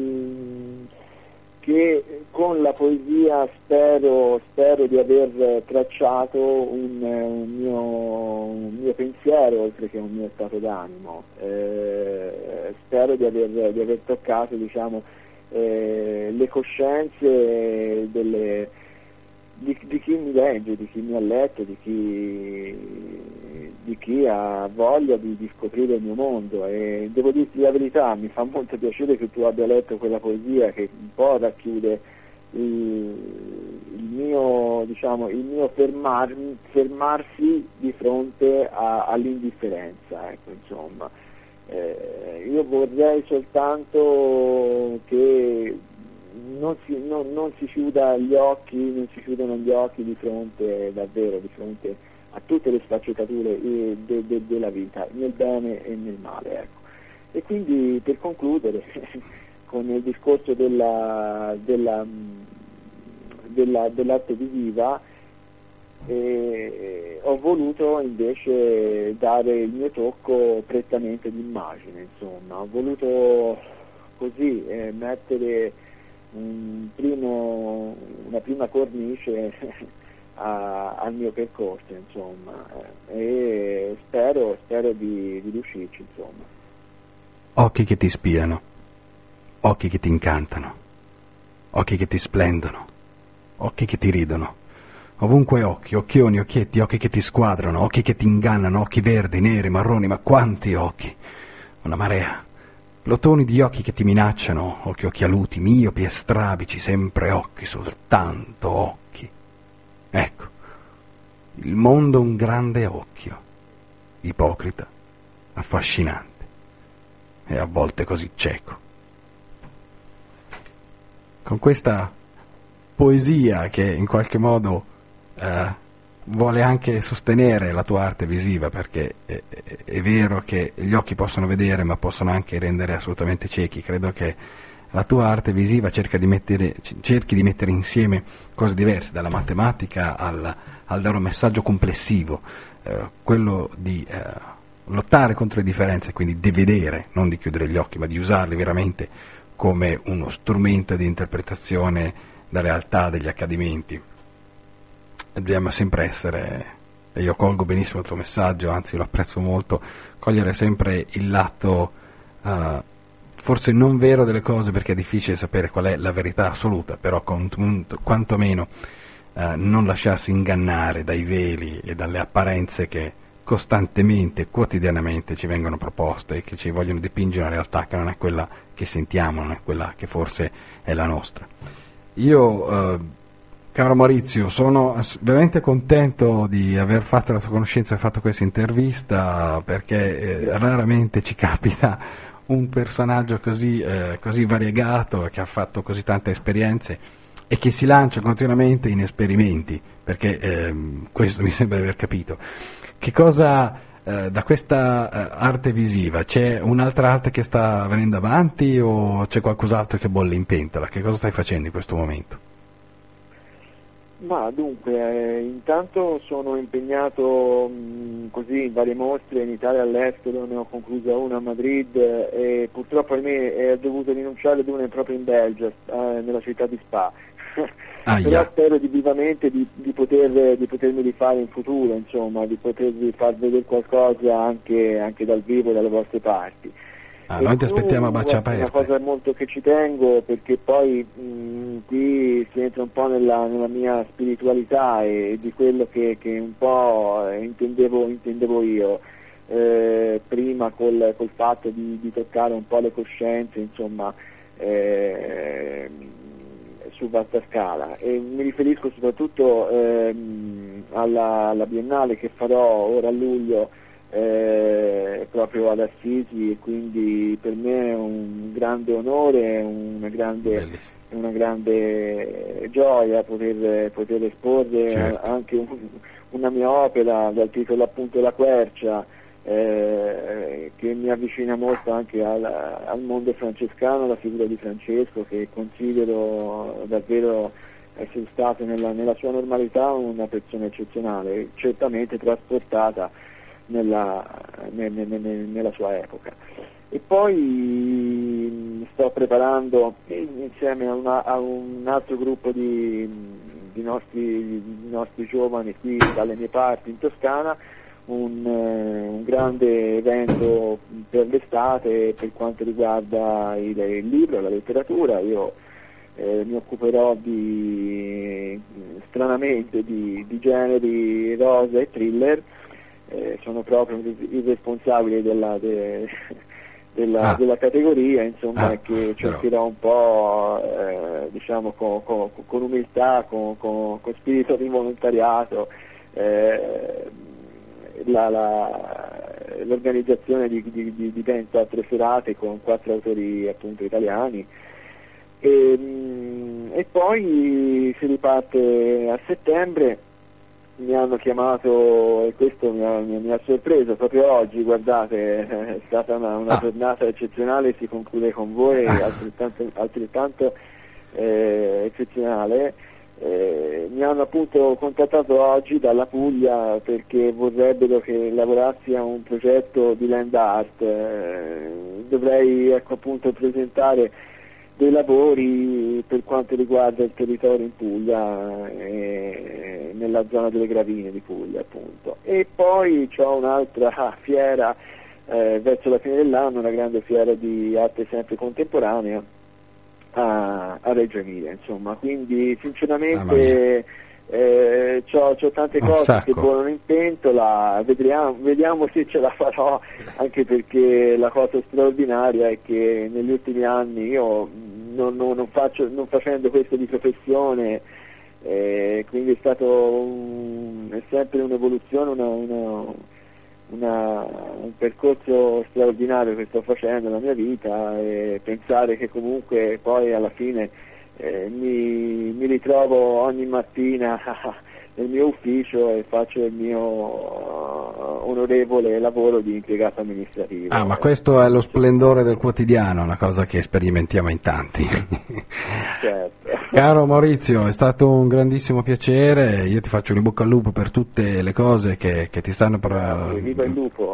che con la poesia spero, spero di aver tracciato un, un, mio, un mio pensiero oltre che un mio stato d'animo, eh, spero di aver, di aver toccato, diciamo, eh, le coscienze delle, di, di chi mi legge, di chi mi ha letto, di chi, di chi ha voglia di, di scoprire il mio mondo. E devo dirti la verità, mi fa molto piacere che tu abbia letto quella poesia che un po' racchiude il, il mio, diciamo, il mio fermar, fermarsi di fronte a, all'indifferenza, ecco, insomma. Eh, io vorrei soltanto che non si, non, non si chiuda gli occhi, non si chiudano gli occhi di fronte, davvero, di fronte a tutte le sfaccettature eh, de, de, della vita, nel bene e nel male, ecco. E quindi, per concludere con il discorso della, della, della, dell'arte visiva, eh, ho voluto invece dare il mio tocco prettamente d'immagine, insomma, ho voluto così eh, mettere un primo, una prima cornice a, al mio percorso, insomma, eh, e spero, spero di, di riuscirci, insomma. Occhi che ti spiano, occhi che ti incantano, occhi che ti splendono, occhi che ti ridono. Ovunque occhi, occhioni, occhietti, occhi che ti squadrano, occhi che ti ingannano, occhi verdi, neri, marroni, ma quanti occhi! Una marea. Plotoni di occhi che ti minacciano, occhi occhialuti, miopi e strabici, sempre occhi, soltanto occhi. Ecco, il mondo un grande occhio, ipocrita, affascinante e a volte così cieco. Con questa poesia che in qualche modo eh, vuole anche sostenere la tua arte visiva, perché è, è, è vero che gli occhi possono vedere ma possono anche rendere assolutamente ciechi. Credo che la tua arte visiva cerca di mettere, cerchi di mettere insieme cose diverse, dalla matematica al, al dare un messaggio complessivo, eh, quello di eh, lottare contro le differenze, quindi di vedere, non di chiudere gli occhi, ma di usarli veramente come uno strumento di interpretazione della realtà, degli accadimenti. Dobbiamo sempre essere, e io colgo benissimo il tuo messaggio, anzi lo apprezzo molto, cogliere sempre il lato uh, forse non vero delle cose, perché è difficile sapere qual è la verità assoluta, però quantomeno uh, non lasciarsi ingannare dai veli e dalle apparenze che costantemente, quotidianamente ci vengono proposte e che ci vogliono dipingere una realtà che non è quella che sentiamo, non è quella che forse è la nostra. Io uh, caro Maurizio, sono veramente contento di aver fatto la sua conoscenza e fatto questa intervista, perché eh, raramente ci capita un personaggio così, eh, così variegato, che ha fatto così tante esperienze e che si lancia continuamente in esperimenti, perché eh, questo mi sembra di aver capito. Che cosa eh, da questa eh, arte visiva, c'è un'altra arte che sta venendo avanti o c'è qualcos'altro che bolle in pentola? Che cosa stai facendo in questo momento? Ma dunque, eh, intanto sono impegnato mh, così in varie mostre in Italia e all'estero, ne ho conclusa una a Madrid eh, e purtroppo ahimè ho dovuto rinunciare ad una proprio in Belgio, eh, nella città di Spa. Ah, Però yeah. spero di vivamente di, di, poter, di potermi rifare in futuro, insomma, di potervi far vedere qualcosa anche, anche dal vivo dalle vostre parti. Ah, noi ti aspettiamo a braccia aperte. È una cosa molto che ci tengo, perché poi mh, qui si entra un po' nella, nella mia spiritualità e di quello che, che un po' intendevo, intendevo io eh, prima col, col fatto di, di toccare un po' le coscienze, insomma, eh, su vasta scala, e mi riferisco soprattutto ehm, alla, alla Biennale che farò ora a luglio Eh, proprio ad Assisi, e quindi per me è un grande onore, una grande, una grande gioia poter, poter esporre certo. anche un, una mia opera dal titolo appunto La Quercia, eh, che mi avvicina molto anche al, al mondo francescano, la figura di Francesco, che considero davvero essere stato nella, nella sua normalità una persona eccezionale, certamente trasportata nella, ne, ne, ne, nella sua epoca. E poi sto preparando insieme a, una, a un altro gruppo di, di, nostri, di nostri giovani qui dalle mie parti in Toscana un, un grande evento per l'estate per quanto riguarda il, il libro, la letteratura. Io eh, mi occuperò di stranamente di, di generi rosa e thriller, eh, sono proprio il responsabile della, de, della, ah. della categoria, insomma, ah, che cercherò un po' eh, diciamo con, con, con umiltà, con, con, con spirito di volontariato, eh, La, la, l'organizzazione di, di, di, di ben quattro serate con quattro autori appunto italiani e, e poi si riparte a settembre. Mi hanno chiamato e questo mi ha, mi ha sorpreso proprio oggi, guardate, è stata una, una ah. giornata eccezionale, si conclude con voi, ah. altrettanto, altrettanto eh, eccezionale. Eh, mi hanno appunto contattato oggi dalla Puglia perché vorrebbero che lavorassi a un progetto di land art. Eh, dovrei ecco appunto presentare dei lavori per quanto riguarda il territorio in Puglia, eh, nella zona delle Gravine di Puglia appunto. E poi c'ho un'altra fiera eh, verso la fine dell'anno, una grande fiera di arte sempre contemporanea a, a Reggio Emilia, insomma, quindi sinceramente eh, c'ho, c'ho tante Un cose sacco. che buonano in pentola, vedriamo, vediamo se ce la farò, anche perché la cosa straordinaria è che negli ultimi anni io non, non, non faccio, non facendo questo di professione, eh, quindi è stato un, è sempre un'evoluzione, una, una Una, un percorso straordinario che sto facendo nella mia vita, e pensare che comunque poi alla fine eh, mi, mi ritrovo ogni mattina nel mio ufficio e faccio il mio uh, onorevole lavoro di impiegato amministrativo. Ah, ma questo è lo splendore del quotidiano, una cosa che sperimentiamo in tanti. Certo. Caro Maurizio, è stato un grandissimo piacere, io ti faccio in bocca al lupo per tutte le cose che, che ti stanno per... Viva il lupo!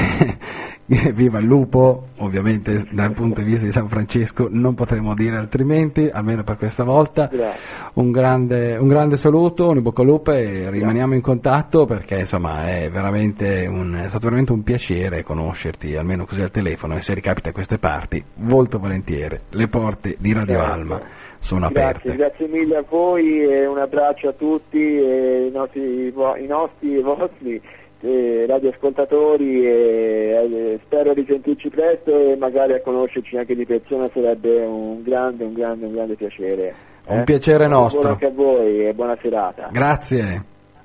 Viva il lupo, ovviamente dal punto di vista di San Francesco non potremo dire altrimenti, almeno per questa volta. Grazie. Un grande, un grande saluto, un in bocca al lupo e rimaniamo in contatto perché insomma è veramente un, è stato veramente un piacere conoscerti, almeno così al telefono, e se ricapita a queste parti, molto volentieri, le porte di Radio Certo. Alma sono Grazie, aperte. grazie mille a voi e un abbraccio a tutti e i nostri, i nostri e i vostri eh, radioascoltatori e eh, spero di sentirci presto e magari a conoscerci anche di persona, sarebbe un grande, un grande, un grande piacere. Eh? Un piacere nostro. Buon anche a voi e buona serata. Grazie.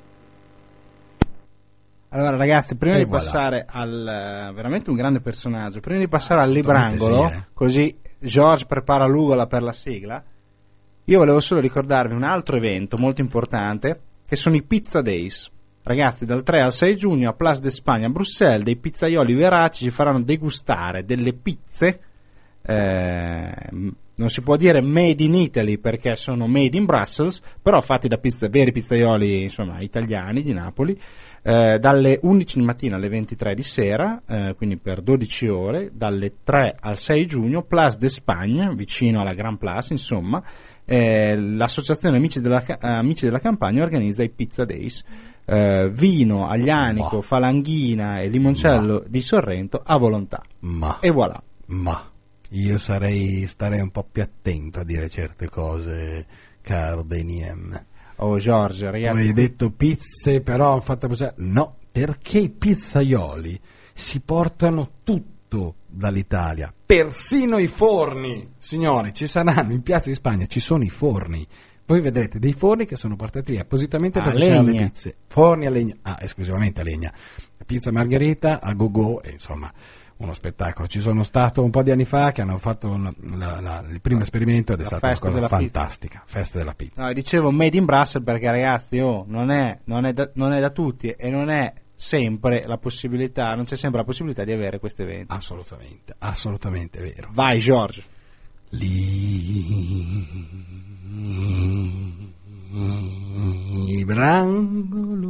Allora ragazzi, prima E di voilà. passare al veramente un grande personaggio, prima di passare al Assolutamente librangolo, sì, eh. così George prepara l'ugola per la sigla, io volevo solo ricordarvi un altro evento molto importante, che sono i Pizza Days. Ragazzi, dal tre al sei giugno a Place d'Espagne a Bruxelles, dei pizzaioli veraci ci faranno degustare delle pizze, eh, non si può dire made in Italy perché sono made in Brussels, però fatti da pizza, veri pizzaioli insomma italiani di Napoli, eh, dalle undici di mattina alle ventitré di sera, eh, quindi per dodici ore, dalle tre al sei giugno, Place d'Espagne, vicino alla Grand Place, insomma, eh, l'associazione Amici della, eh, Amici della Campagna organizza i Pizza Days. Eh, vino, aglianico, Ma. falanghina e limoncello di Sorrento a volontà. Ma, E voilà. ma io sarei starei un po' più attento a dire certe cose, caro Deniem. Oh Giorgio, ragazzi, Hai detto pizze, però fatta pensare. No, perché i pizzaioli si portano tutto dall'Italia, persino i forni. Signori, ci saranno in Piazza di Spagna, ci sono i forni. Voi vedrete dei forni che sono portati lì appositamente per A cucinare le legna. pizze. Forni a legna, ah, esclusivamente a legna. Pizza margherita a go-go, e insomma, uno spettacolo. Ci sono stato un po' di anni fa che hanno fatto un- la- la- il primo esperimento ed è La stata una festa cosa della pizza. fantastica. Festa della pizza. no, dicevo made in Brussels perché ragazzi, oh, non è, non, è da, non è da tutti e non è sempre la possibilità, non c'è sempre la possibilità di avere questo evento. Assolutamente, assolutamente vero. Vai Giorgio. Lì Librangolo.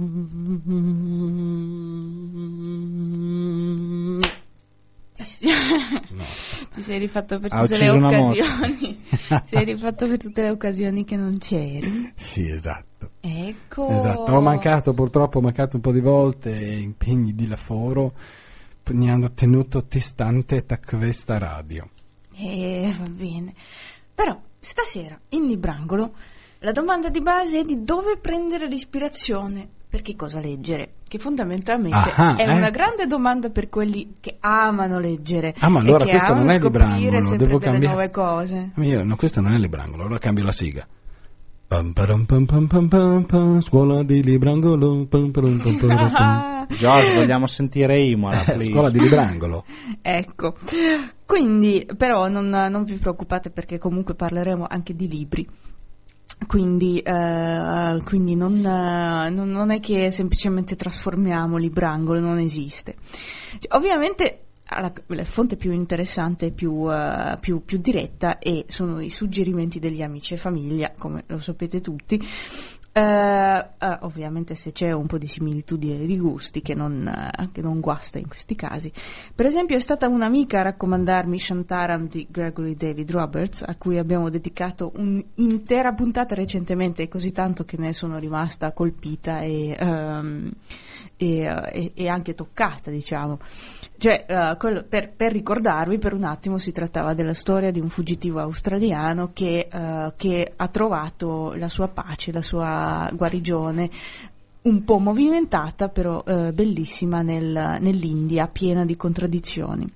No. Ti sei rifatto per Ha tutte le ucciso una occasioni. Ti sei rifatto per tutte le occasioni che non c'eri. Sì, esatto. Ecco. Esatto, ho mancato, purtroppo ho mancato un po' di volte, impegni di lavoro mi hanno tenuto distante da questa radio. Eh, va bene. Però stasera in Librangolo la domanda di base è di dove prendere l'ispirazione per che cosa leggere, che fondamentalmente Aha, è eh. una grande domanda per quelli che amano leggere. Ah, ma allora e che questo non amano è scoprire Librangolo, sempre devo delle cambiare. nuove cose. Ma io, no, questo non è Librangolo, allora cambio la siga. Pam param pam pam pam pam pam, scuola di Librangolo. Pam param pam param pam. George, vogliamo sentire Imola, Eh, please. scuola di Librangolo. Ecco, quindi però non, non vi preoccupate perché comunque parleremo anche di libri. Quindi, eh, quindi non, eh, non, non è che semplicemente trasformiamo Librangolo, non esiste. Cioè, ovviamente la, la fonte più interessante, più, uh, più, più diretta e sono i suggerimenti degli amici e famiglia, come lo sapete tutti. Uh, uh, ovviamente se c'è un po' di similitudine di gusti che non, uh, che non guasta in questi casi. Per esempio è stata un'amica a raccomandarmi Shantaram di Gregory David Roberts, a cui abbiamo dedicato un'intera puntata recentemente, e così tanto che ne sono rimasta colpita e, um, e, uh, e, e anche toccata, diciamo. Cioè, uh, quello, per, per ricordarvi per un attimo, si trattava della storia di un fuggitivo australiano che, uh, che ha trovato la sua pace, la sua guarigione, un po' movimentata, però uh, bellissima nel, nell'India, piena di contraddizioni.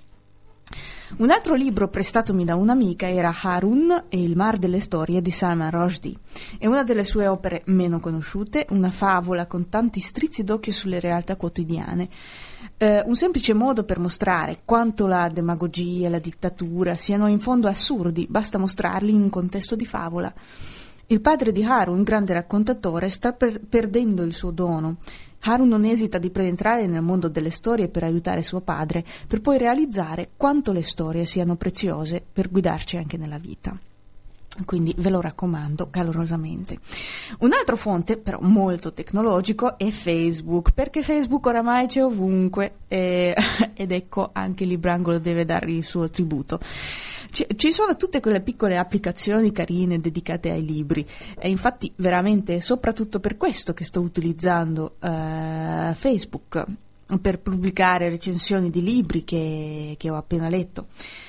Un altro libro prestatomi da un'amica era Harun e il mar delle storie di Salman Rushdie. È una delle sue opere meno conosciute, una favola con tanti strizzi d'occhio sulle realtà quotidiane. Eh, un semplice modo per mostrare quanto la demagogia e la dittatura siano in fondo assurdi, basta mostrarli in un contesto di favola. Il padre di Harun, grande raccontatore, sta per- perdendo il suo dono. Harun non esita di penetrare nel mondo delle storie per aiutare suo padre, per poi realizzare quanto le storie siano preziose per guidarci anche nella vita. Quindi ve lo raccomando calorosamente. Un altro fonte, però molto tecnologico, è Facebook, perché Facebook oramai c'è ovunque e, ed ecco anche Librangolo deve dargli il suo tributo. Ci, ci sono tutte quelle piccole applicazioni carine dedicate ai libri e infatti veramente soprattutto per questo che sto utilizzando uh, Facebook, per pubblicare recensioni di libri che, che ho appena letto.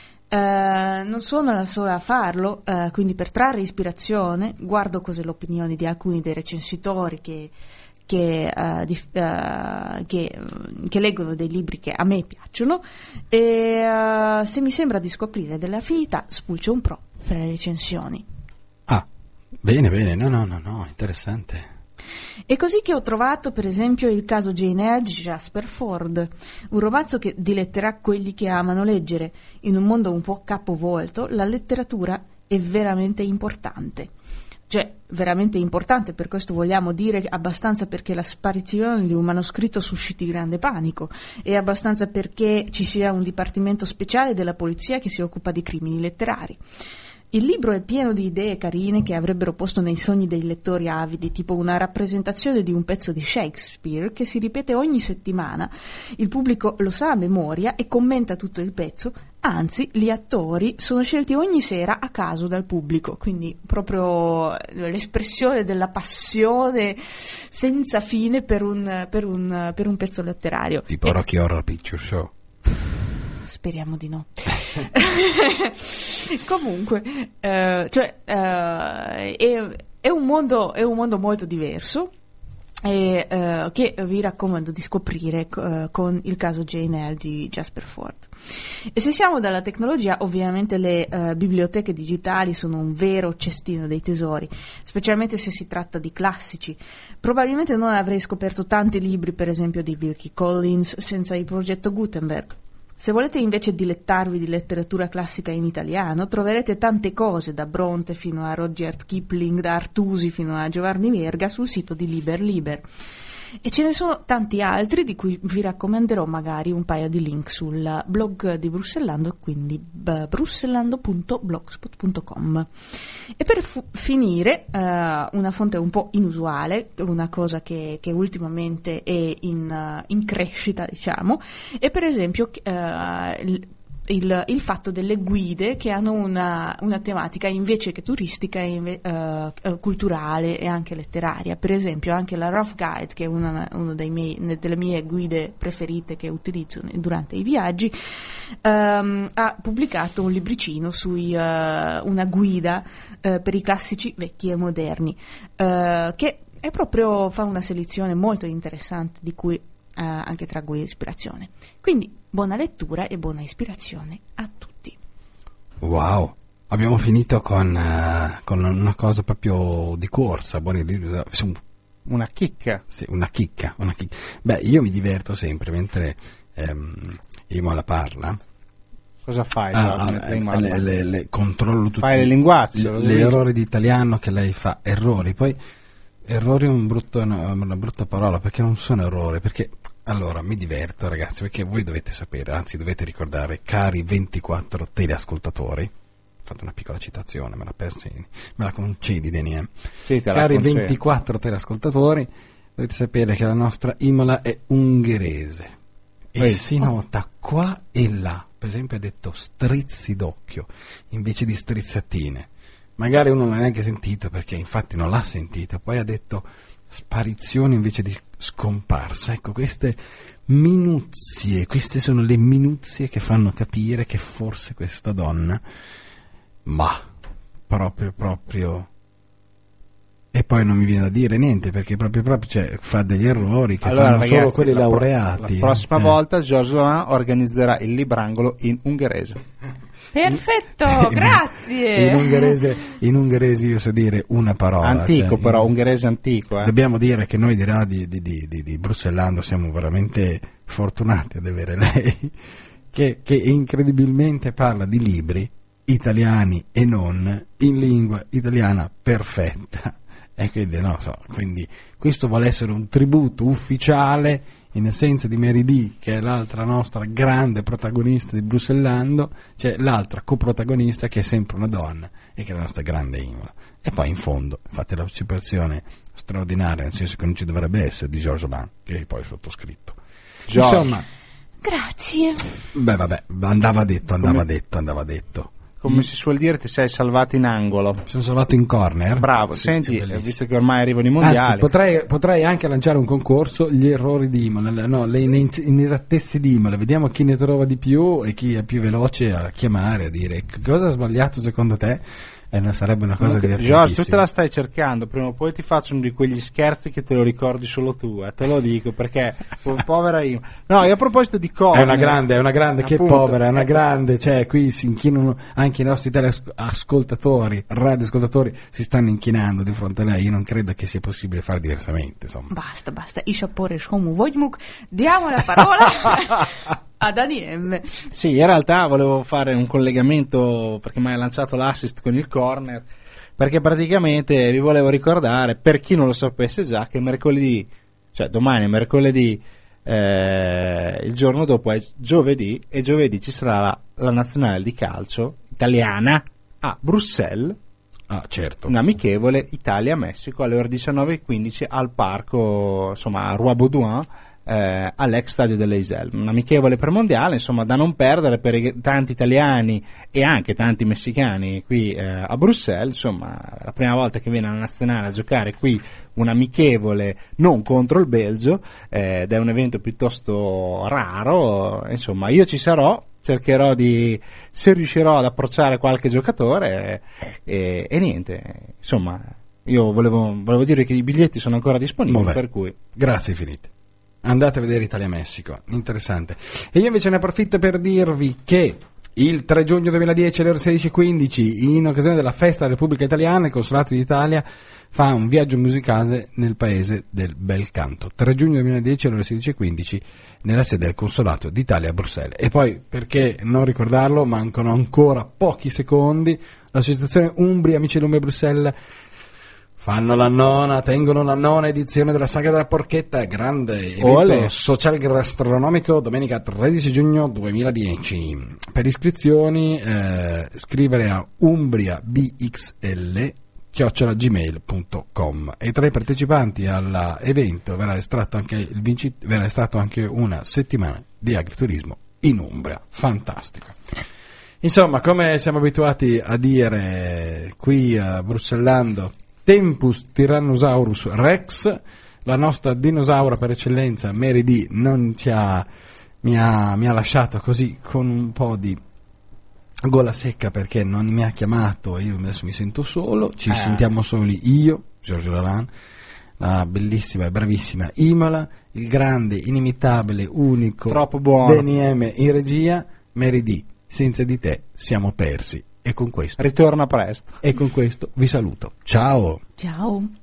Uh, non sono la sola a farlo, uh, quindi per trarre ispirazione guardo cos'è l'opinione di alcuni dei recensitori che, che, uh, di, uh, che, uh, che leggono dei libri che a me piacciono e uh, se mi sembra di scoprire delle affinità spulcio un pro fra le recensioni. Ah, bene, bene, no, no, no, no, interessante. È così che ho trovato per esempio il caso Jane Eyre di Jasper Fforde, un romanzo che diletterà quelli che amano leggere. In un mondo un po' capovolto, la letteratura è veramente importante. Cioè, veramente importante, per questo vogliamo dire abbastanza perché la sparizione di un manoscritto susciti grande panico, e abbastanza perché ci sia un dipartimento speciale della polizia che si occupa di crimini letterari. Il libro è pieno di idee carine che avrebbero posto nei sogni dei lettori avidi, tipo una rappresentazione di un pezzo di Shakespeare che si ripete ogni settimana. Il pubblico lo sa a memoria e commenta tutto il pezzo, anzi gli attori sono scelti ogni sera a caso dal pubblico, quindi proprio l'espressione della passione senza fine per un, per un, per un pezzo letterario. Tipo E... Rocky Horror Picture Show. Speriamo di no. Comunque, eh, cioè, eh, è, è, un mondo, è un mondo molto diverso e, eh, che vi raccomando di scoprire eh, con il caso Jane Eyre di Jasper Fforde. E se siamo dalla tecnologia, ovviamente le eh, biblioteche digitali sono un vero cestino dei tesori, specialmente se si tratta di classici. Probabilmente non avrei scoperto tanti libri, per esempio di Wilkie Collins, senza il progetto Gutenberg. Se volete invece dilettarvi di letteratura classica in italiano, troverete tante cose, da Bronte fino a Rudyard Kipling, da Artusi fino a Giovanni Verga, sul sito di Liber Liber. E ce ne sono tanti altri di cui vi raccomanderò magari un paio di link sul blog di Brussellando, quindi b- brussellando punto blogspot punto com. E per fu- finire, uh, una fonte un po' inusuale, una cosa che, che ultimamente è in, uh, in crescita, diciamo, è per esempio uh, il, Il, il fatto delle guide che hanno una, una tematica invece che turistica, inve, uh, culturale e anche letteraria. Per esempio anche la Rough Guide, che è una, uno dei miei, delle mie guide preferite che utilizzo durante i viaggi, um, ha pubblicato un libricino sui uh, una guida uh, per i classici vecchi e moderni, uh, che è proprio fa una selezione molto interessante di cui Uh, anche traggo ispirazione. Quindi buona lettura e buona ispirazione a tutti. Wow, abbiamo finito con, uh, con una cosa proprio di corsa, buoni, una chicca. Sì, una chicca, una chicca. Beh, io mi diverto sempre mentre ehm, Imola parla. Cosa fai? Ah, ah, le, le, le, controllo tutti. Fai le linguacce, le errori di italiano che lei fa, errori, poi errori è un brutto, una, una brutta parola, perché non sono errori, perché allora mi diverto, ragazzi, perché voi dovete sapere, anzi dovete ricordare, cari ventiquattro teleascoltatori, fate una piccola citazione, me la persi, me la concedi, Daniel. Sì, cari ventiquattro teleascoltatori, dovete sapere che la nostra Imola è ungherese e Ehi. si nota qua e là. Per esempio ha detto strizzi d'occhio invece di strizzatine. Magari uno non l'ha neanche sentito, perché infatti non l'ha sentito. Poi ha detto sparizione invece di scomparsa. Ecco, queste minuzie, queste sono le minuzie che fanno capire che forse questa donna, ma proprio proprio, e poi non mi viene da dire niente, perché proprio proprio cioè, fa degli errori che allora, fanno ragazzi, solo quelli la laureati. Pro- la prossima eh. volta Georges Laurent organizzerà il librangolo in ungherese. Perfetto, in, grazie. In ungherese, in ungherese io so dire una parola. Antico, cioè, però, ungherese antico. Eh. Dobbiamo dire che noi di Radio di, di, di, di Brussellando siamo veramente fortunati ad avere lei, che, che incredibilmente parla di libri italiani e non in lingua italiana perfetta. E quindi, no, so, quindi questo vuole essere un tributo ufficiale in assenza di Mary D, che è l'altra nostra grande protagonista di Brussellando, c'è l'altra coprotagonista che è sempre una donna e che è la nostra grande Imola. E poi in fondo, infatti, la partecipazione straordinaria, nel senso che non ci dovrebbe essere, di Georges Laurent, che è poi sottoscritto. George. Insomma, grazie. Beh, vabbè, andava detto, andava Come... detto, andava detto. Come si suol dire, ti sei salvato in angolo. Mi sono salvato in corner. Bravo, sì, senti, visto che ormai arrivano i mondiali. Anzi, potrei, potrei anche lanciare un concorso, gli errori di Imola, no, le inesattezze di Imola, vediamo chi ne trova di più e chi è più veloce a chiamare, a dire cosa ha sbagliato secondo te. E non sarebbe una cosa divertentissima. Giorgio, tu te la stai cercando, prima o poi ti faccio uno di quegli scherzi che te lo ricordi solo tu, eh, te lo dico, perché po- povera io. No, io a proposito di corner, è una grande, è una grande, appunto, che povera, è una grande, cioè qui si inchinano anche i nostri teleascoltatori, radioascoltatori si stanno inchinando di fronte a lei. Io non credo che sia possibile fare diversamente, insomma. Basta, basta, Isha Poresh Homu Vojmuk, diamo la parola ad Daniel. Sì, in realtà volevo fare un collegamento, perché mi hai lanciato l'assist con il corner, perché praticamente vi volevo ricordare, per chi non lo sapesse già, che mercoledì, cioè domani è mercoledì, eh, il giorno dopo è giovedì, e giovedì ci sarà la, la nazionale di calcio italiana a Bruxelles. Ah, certo. Un amichevole Italia-Messico alle ore diciannove e quindici al parco, insomma, a Roi Baudouin, Eh, all'ex stadio dell'Eisel, un amichevole premondiale, insomma, da non perdere per i tanti italiani e anche tanti messicani qui eh, a Bruxelles. Insomma, la prima volta che viene la nazionale a giocare qui un amichevole non contro il Belgio, eh, ed è un evento piuttosto raro. Insomma, io ci sarò, cercherò di, se riuscirò ad approcciare qualche giocatore, e, e niente, insomma, io volevo, volevo dire che i biglietti sono ancora disponibili. Vabbè, per cui grazie infinite. Andate a vedere Italia-Messico, interessante. E io invece ne approfitto per dirvi che il tre giugno duemiladieci alle ore sedici e quindici, in occasione della festa della Repubblica Italiana, il Consolato d'Italia fa un viaggio musicale nel paese del bel canto. tre giugno duemiladieci alle ore sedici e quindici nella sede del Consolato d'Italia a Bruxelles. E poi, perché non ricordarlo, mancano ancora pochi secondi, l'associazione Umbria Amici dell'Umbria Bruxelles Fanno la nona, tengono la nona edizione della Saga della Porchetta, grande evento Olè. social gastronomico domenica tredici giugno duemiladieci. Per iscrizioni eh, scrivere a umbriabxl chiocciola gmail punto com, e tra i partecipanti all'evento verrà estratto anche il vinci- verrà estratto anche una settimana di agriturismo in Umbria. Fantastico. Insomma, come siamo abituati a dire qui a Bruxellando, Tempus Tyrannosaurus Rex, la nostra dinosaura per eccellenza, Mary D, non ci ha, mi ha, mi ha lasciato così con un po' di gola secca perché non mi ha chiamato e io adesso mi sento solo. Ci eh. sentiamo soli io, Giorgio Laran, la bellissima e bravissima Imola, il grande, inimitabile, unico Troppo buono. D N M in regia, Mary D. Senza di te siamo persi. E con questo Ritorna presto. e con questo vi saluto. Ciao. Ciao.